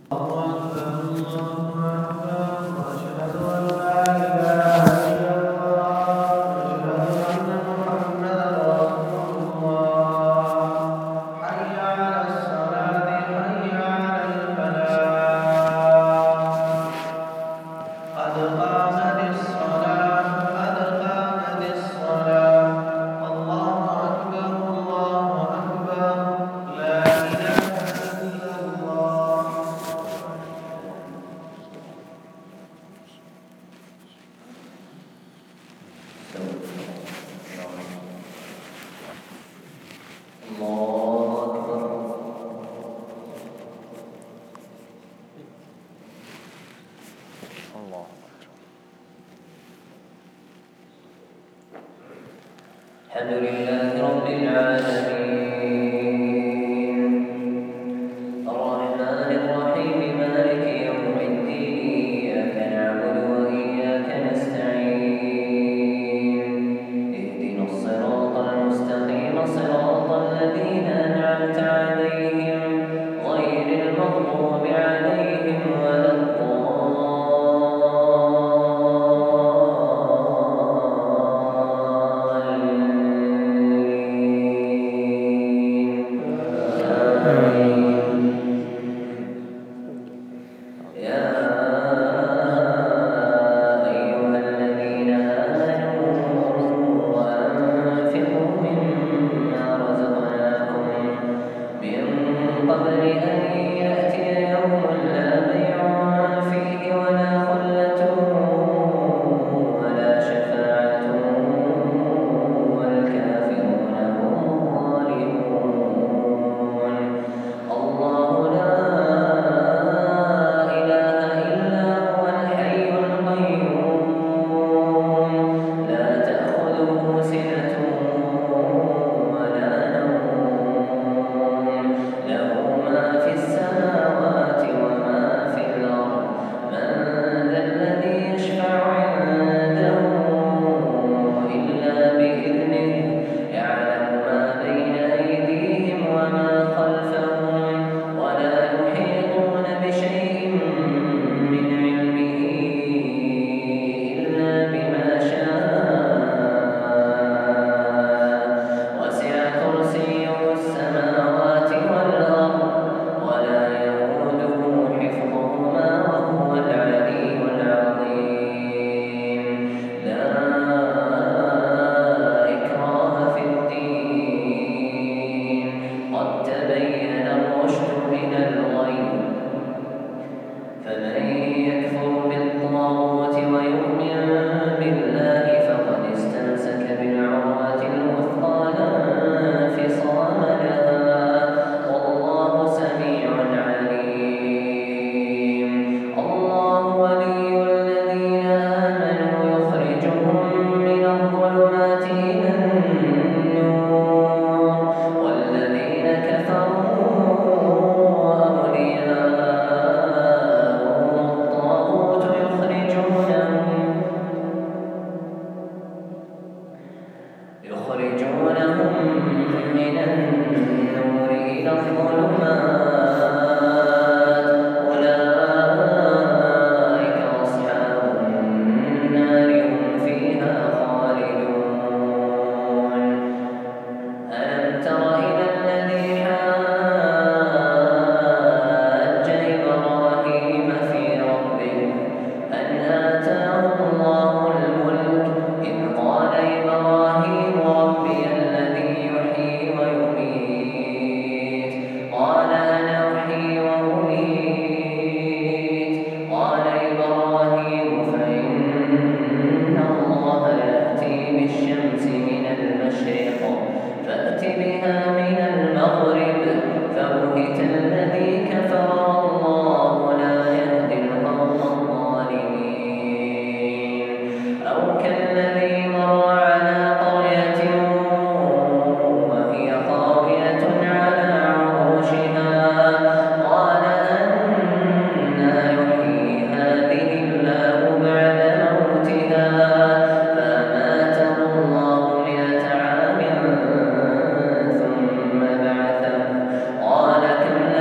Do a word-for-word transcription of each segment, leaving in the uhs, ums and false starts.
الحمد لله رب العالمين الرحمن الرحيم مالك يوم الدين إياك نعبد وإياك نستعين اهدنا الصراط المستقيم صراط الذين أنعمت عليهم غير المغضوب عليهم ولا قبل أن يأتي يوم لا بيع فيه ولا خلة ولا شفاعة والكافرون هم الظالمون الله لا إله إلا هو الحي القيوم لا تأخذه سنة ولا نوم له ما في السماوات وما في الأرض من ذا الذي يشفع عنده إلا بإذنه يعلم ما بين أيديهم وما خلفهم ولا يحيطون بشيء من علمه إلا بما شاء وسع كرسيه السماوات والأرض ولا يئوده حفظهما وهو العلي العظيم لا إكراه في الدين قد تبين الرشد من الغي فمن يكفر بالطاغوت ويؤمن بالله فقد استمسك بالعروة الوثقى لا انفصام لها والله سميع عليم الله ولي الذين آمنوا يخرجهم من الظلمات إلى النور والذين كفروا أولياءهم الطاغوت يخرجونهم يخرجونهم من النور إلى الظلمات أولئك أصحاب النار هم فيها خالدون ألم تر إلى الذي حاج إبراهيم في ربه أن آتاه الله الملك إذ قال إبراهيم ربي الذي يحيي ويميت قال أنا أحيي وأميت قال إبراهيم فإن الله يأتي بالشمس من المشرق فأت بها من المغرب فبهت الذي كفر والله لا يهدي القوم الظالمين أو كالذي مر على قرية وهي خاوية على عروشها قال أنى يحيي هذه الله بعد موتها فأماته الله مئة عام ثم بعثه قال كم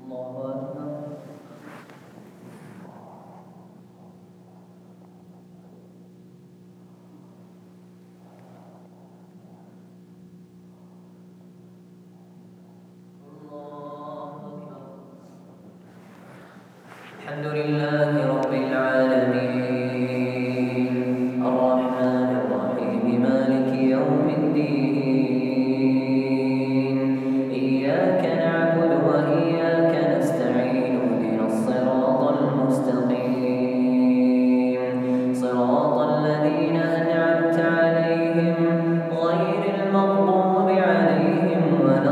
الحمد لله رب العالمين الرحمن الرحيم مالك يوم الدين إياك نعبد وإياك نستعين اهدنا الصراط المستقيم صراط الذين أنعمت عليهم غير المغضوب عليهم ولا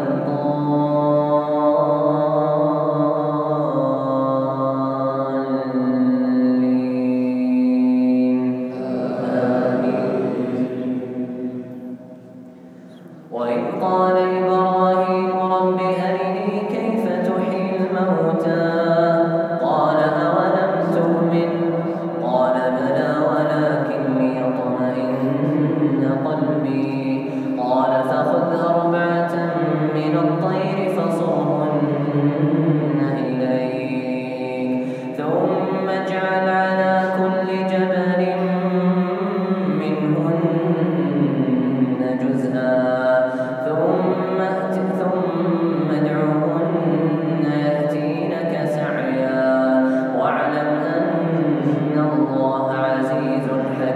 وإذ قال إبراهيم رب أرني كيف تحيي الموتى قال أولم تؤمن قال بلى ولكن ليطمئن قلبي قال فخذ أربعة من الطير فصرهن إليك ثم اجعل على كل جبل منهن جزءا ثم ادعهن يأتينك سعيا واعلم أن الله عزيز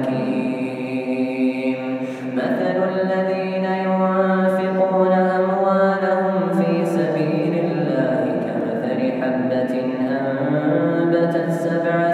حكيم مثل الذين ينفقون أموالهم في سبيل الله كمثل حبة أنبتت سبع